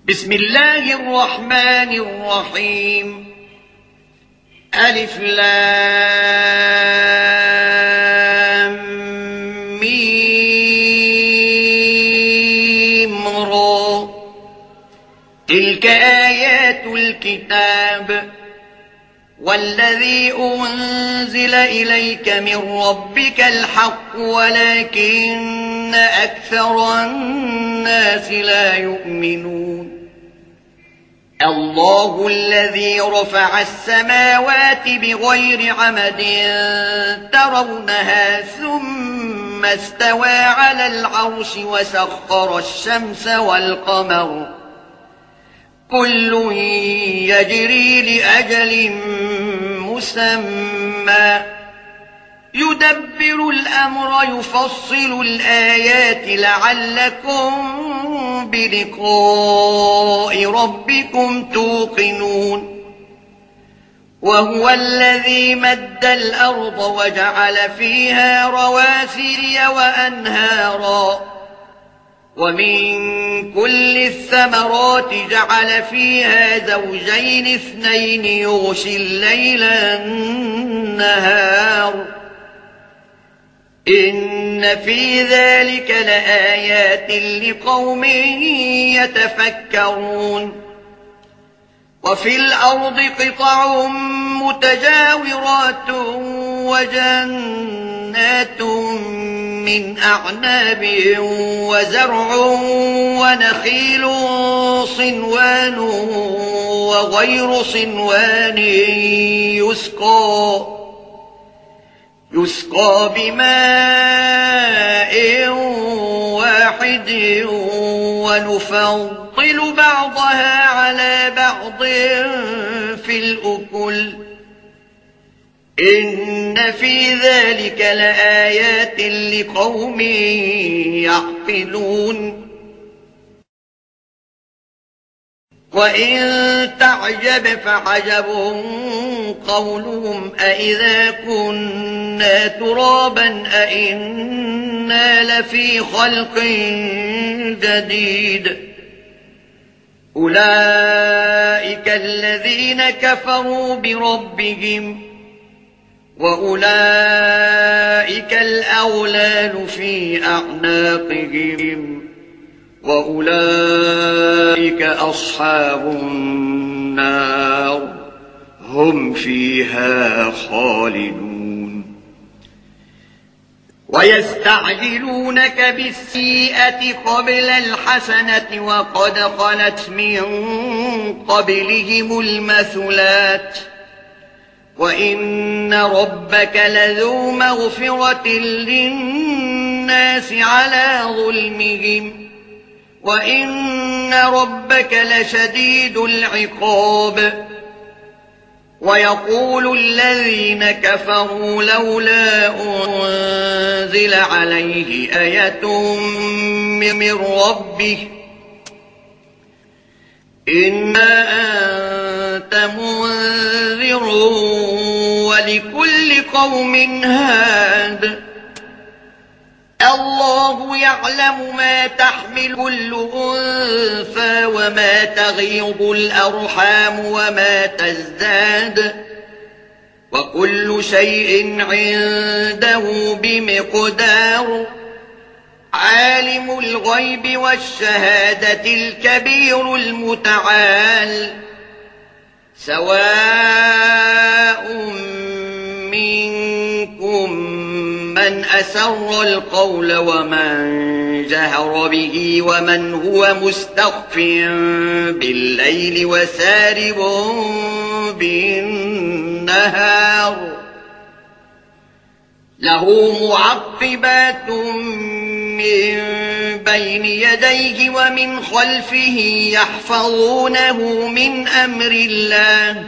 بسم الله الرحمن الرحيم. ألف لام ميم را. تلك آيات الكتاب والذي أنزل إليك من ربك الحق ولكن أكثر الناس لا يؤمنون. الله الذي رفع السماوات بغير عمد ترونها ثم استوى على العرش وسخر الشمس والقمر كل يجري لأجل مسمى يدبر الأمر يفصل الآيات لعلكم بلقاء ربكم توقنون. وهو الذي مد الأرض وجعل فيها رواسي وأنهارا ومن كل الثمرات جعل فيها زوجين اثنين يغشي الليل النهار إن في ذلك لآيات لقوم يتفكرون. وفي الأرض قطع متجاورات وجنات من أعناب وزرع ونخيل صنوان وغير صنوان يسقى بماء واحد ونفضل بعضها على بعض في الأكل إن في ذلك لآيات لقوم يعقلون. وإن تعجب فعجب قولهم أإذا كنا ترابا أإنا لفي خلق جديد. أولئك الذين كفروا بربهم وأولئك الأغلال في أعناقهم وأولئك أصحاب النار هم فيها خالدون. ويستعجلونك بالسيئة قبل الحسنة وقد خلت من قبلهم المثلات وإن ربك لذو مغفرة للناس على ظلمهم وإن ربك لشديد العقاب. ويقول الذين كفروا لولا أنزل عليه آية من ربه إنا أنت منذر ولكل قوم هاد. الله يعلم ما تحمل كل أنثى وما تغيض الأرحام وما تزداد وكل شيء عنده بمقدار. عالم الغيب والشهادة الكبير المتعال. سواء منكم من أسر القول ومن جهر به ومن هو مستخف بالليل وسارب بالنهار. له معقبات من بين يديه ومن خلفه يحفظونه من أمر الله.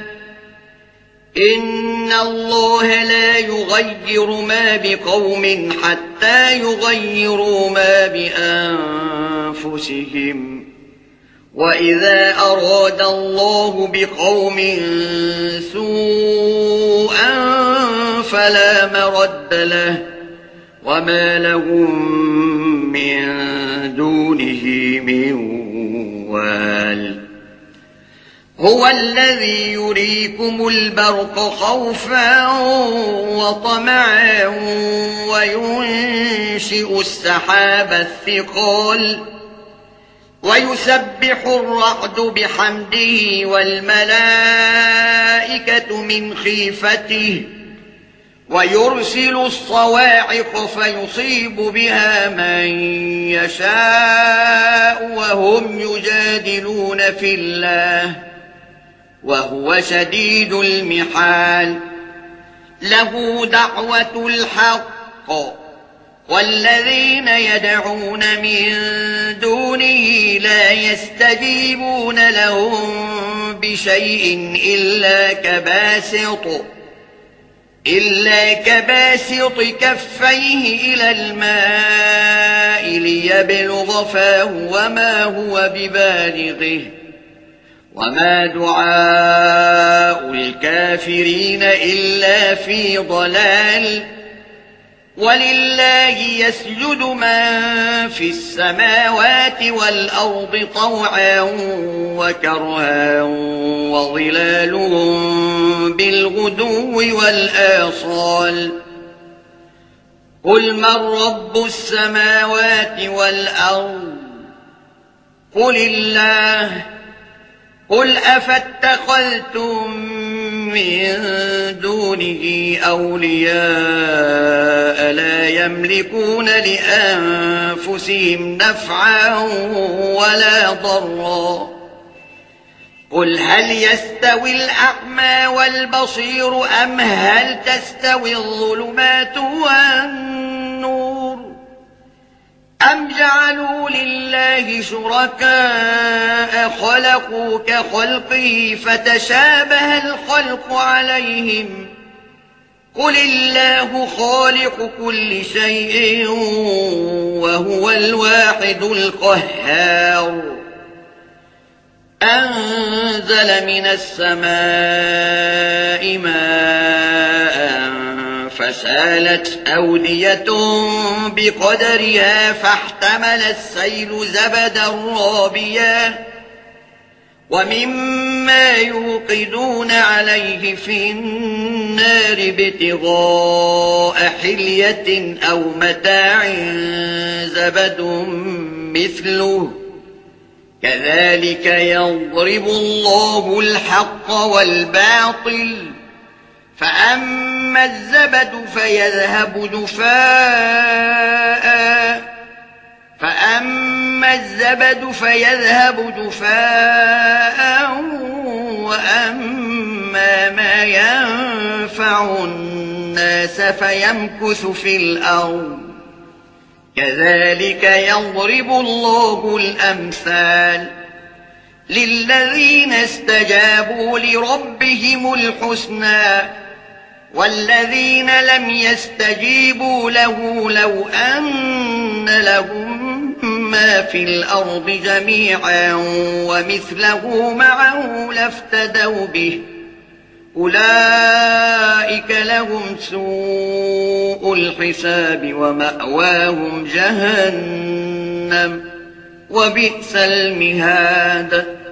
إن الله لا يغير ما بقوم حتى يغيروا ما بأنفسهم. وإذا أراد الله بقوم سوءا فلا مرد له وما لهم من دونه من الأحوال هو الذي يريكم البرق خوفا وطمعا وينشئ السحاب الثقال ويسبح الرعد بحمده والملائكة من خيفته ويرسل الصواعق فيصيب بها من يشاء وهم يجادلون في الله وهو شديد المحال له دعوة الحق والذين يدعون من دونه لا يستجيبون لهم بشيء إلا كباسط كفيه إلى الماء ليبلغ فاه وما هو ببالغه وما دعاء الكافرين إلا في ضلال ولله يسجد من في السماوات والأرض طوعا وكرها وظلالهم بالغدو والآصال قل من رب السماوات والأرض قل الله قل أفاتخذتم من دونه أولياء لا يملكون لأنفسهم نفعا ولا ضرا قل هل يستوي الأعمى والبصير أم هل تستوي الظلمات والنور أم جعلوا لله شركاء خلقوا كخلقه فتشابه الخلق عليهم قل الله خالق كل شيء وهو الواحد القهار أنزل من السماء ماء فسالت أودية بقدرها فاحتمل السيل زبدا رابيا ومما يوقدون عليه في النار ابتغاء حلية أو متاع زبد مثله كذلك يضرب الله الحق والباطل فأما الزبد فيذهب جفاء وأما ما ينفع الناس فيمكث في الأرض كذلك يضرب الله الأمثال للذين استجابوا لربهم الحسنى والذين لم يستجيبوا له لو أن لهم ما في الأرض جميعا ومثله معه لافتدوا به أولئك لهم سوء الحساب ومأواهم جهنم وبئس المهاد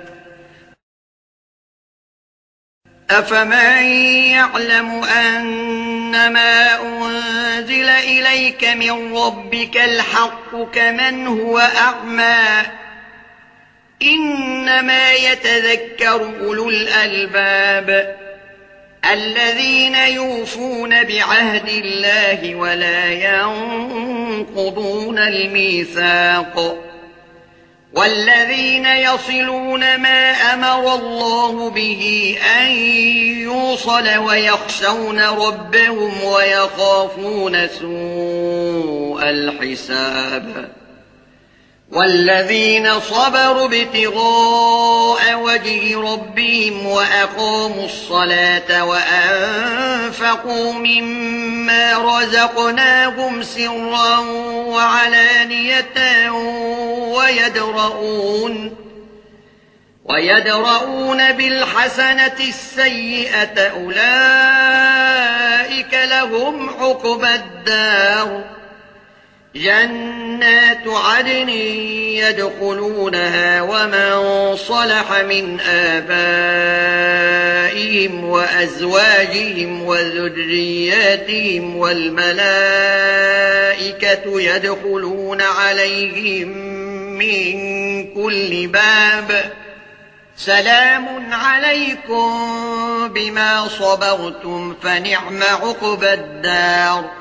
أفمن يعلم أنما أنزل إليك من ربك الحق كمن هو أعمى إنما يتذكر أولو الألباب الذين يوفون بعهد الله ولا ينقضون الميثاق والذين يصلون ما أمر الله به أن يوصل ويخشون ربهم ويخافون سوء الحساب والذين صبروا ابتغاء وجه ربهم وأقاموا الصلاة وأنفقوا مما رزقناهم سرا وعلانية ويدرؤون بالحسنة السيئة أولئك لهم عقبى الدار جنات عدن يدخلونها ومن صلح من آبائهم وأزواجهم وذرياتهم والملائكة يدخلون عليهم من كل باب سلام عليكم بما صبرتم فنعم عقبى الدار.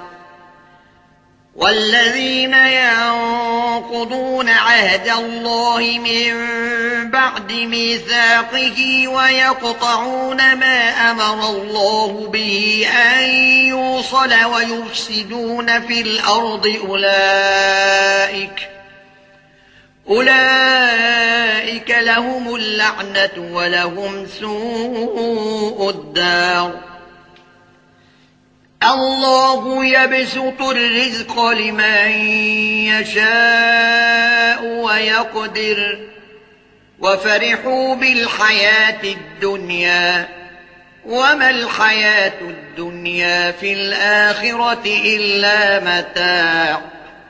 والذين ينقضون عهد الله من بعد ميثاقه ويقطعون ما أمر الله به أن يوصل ويفسدون في الأرض أولئك لهم اللعنة ولهم سوء الدار. الله يبسط الرزق لمن يشاء ويقدر وفرحوا بالحياة الدنيا وما الحياة الدنيا في الآخرة إلا متاع.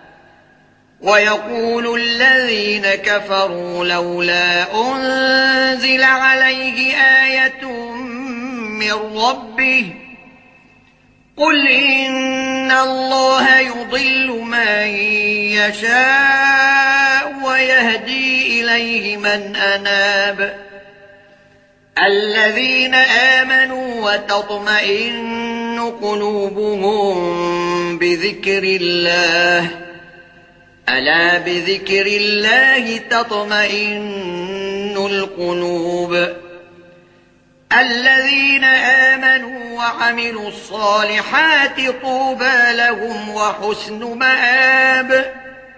ويقول الذين كفروا لولا أنزل عليه آية من ربه قل إن الله يضل من يشاء ويهدي إليه من أناب. الذين آمنوا وتطمئن قلوبهم بذكر الله ألا بذكر الله تطمئن القلوب. الذين آمنوا وعملوا الصالحات طوبى لهم وحسن مآب.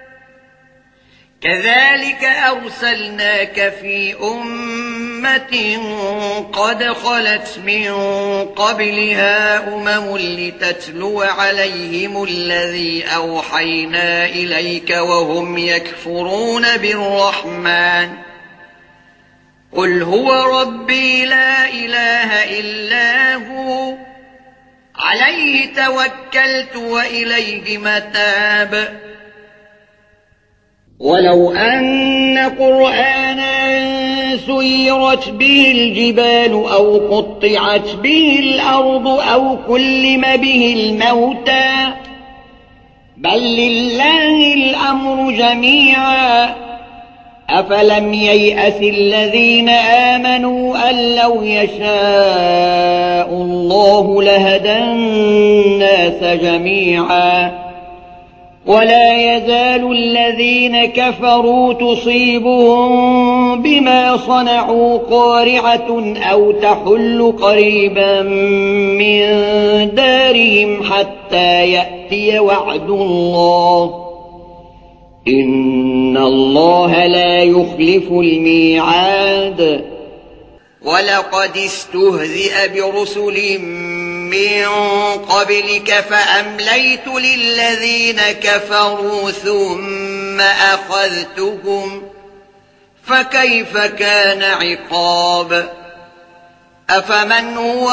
كذلك أرسلناك في أمة قد خلت من قبلها لتتلو عليهم الذي أوحينا إليك وهم يكفرون بالرحمن قل هو ربي لا إله إلا هو عليه توكلت وإليه متاب. ولو أن قرآنا سيرت به الجبال أو قطعت به الأرض أو كلم به الموتى بل لله الأمر جميعا أفلم ييأس الذين آمنوا أن لو يشاء الله لهدى الناس جميعا ولا يزال الذين كفروا تصيبهم بما صنعوا قارعة أو تحل قريبا من دارهم حتى يأتي وعد الله إن الله لا يخلف الميعاد. ولقد استهزئ برسل من قبلك فأمليت للذين كفروا ثم أخذتهم فكيف كان عقاب. أفمن هو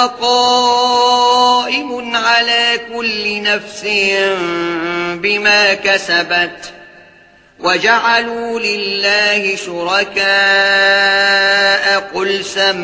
قائم على كل نفس بما كسبت وجعلوا لله شركاء قل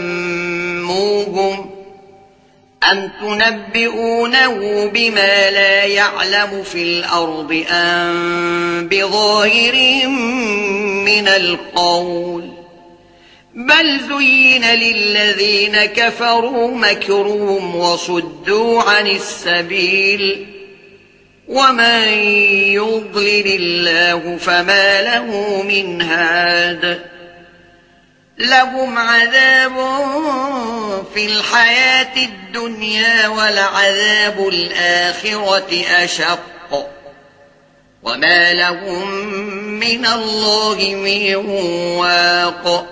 سموهم أم تنبئونه بما لا يعلم في الأرض أم بظاهر من القول بل زين للذين كفروا مكرهم وصدوا عن السبيل ومن يضلل الله فما له من هاد. لهم عذاب في الحياة الدنيا ولعذاب الآخرة أشق وما لهم من الله من واق.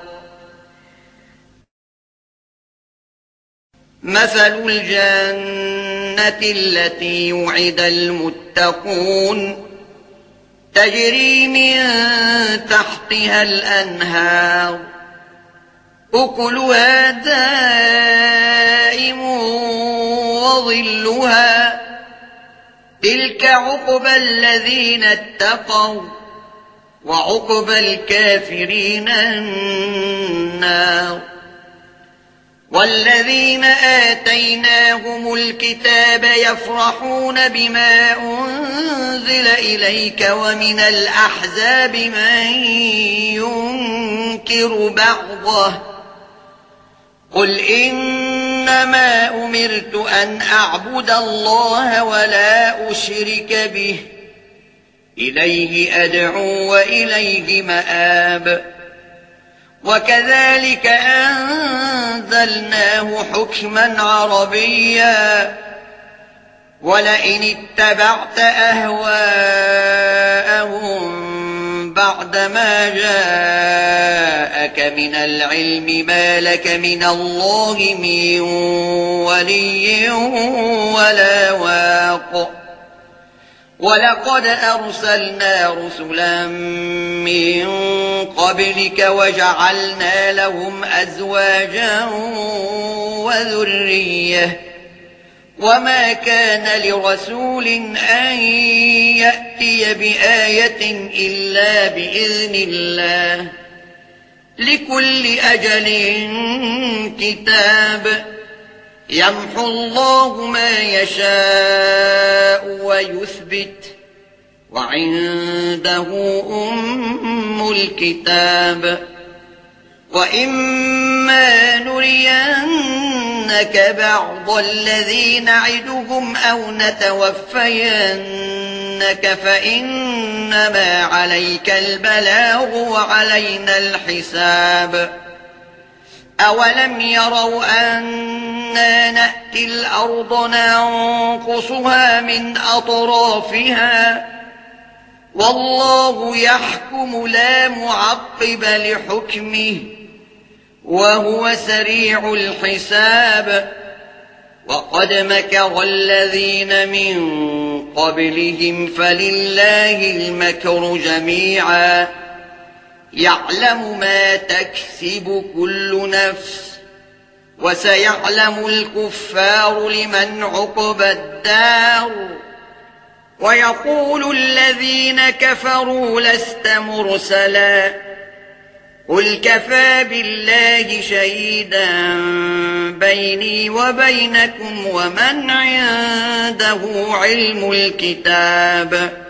مثل الجنة التي وعد المتقون تجري من تحتها الأنهار أكلها دائم وظلها تلك عقبى الذين اتقوا وعقبى الكافرين النار. والذين آتيناهم الكتاب يفرحون بما أنزل إليك ومن الأحزاب من ينكر بعضه قل إنما أمرت أن أعبد الله ولا أشرك به إليه أدعو وإليه مآب. وكذلك أنزلناه حكما عربيا ولئن اتبعت أهواءهم بعدما جاءك من العلم ما لك من الله من ولي ولا واق. ولقد أرسلنا رسلا من قبلك وجعلنا لهم أزواجا وذرية وما كان لرسول أن يأتي بآية إلا بإذن الله لكل أجل كتاب يمحو الله ما يشاء ويثبت وعنده أم الكتاب. وإما نرينك بعض الذي نعدهم أو نتوفينك فإنما عليك البلاغ وعلينا الحساب. أولم يروا أنا نأتي الأرض ننقصها من أطرافها والله يحكم لا معقب لحكمه وهو سريع الحساب. وقد مكر الذين من قبلهم فلله المكر جميعا يعلم ما تكسب كل نفس وسيعلم الكفار لمن عقبى الدار. ويقول الذين كفروا لست مرسلا قل كفى بالله شهيدا بيني وبينكم ومن عنده علم الكتاب.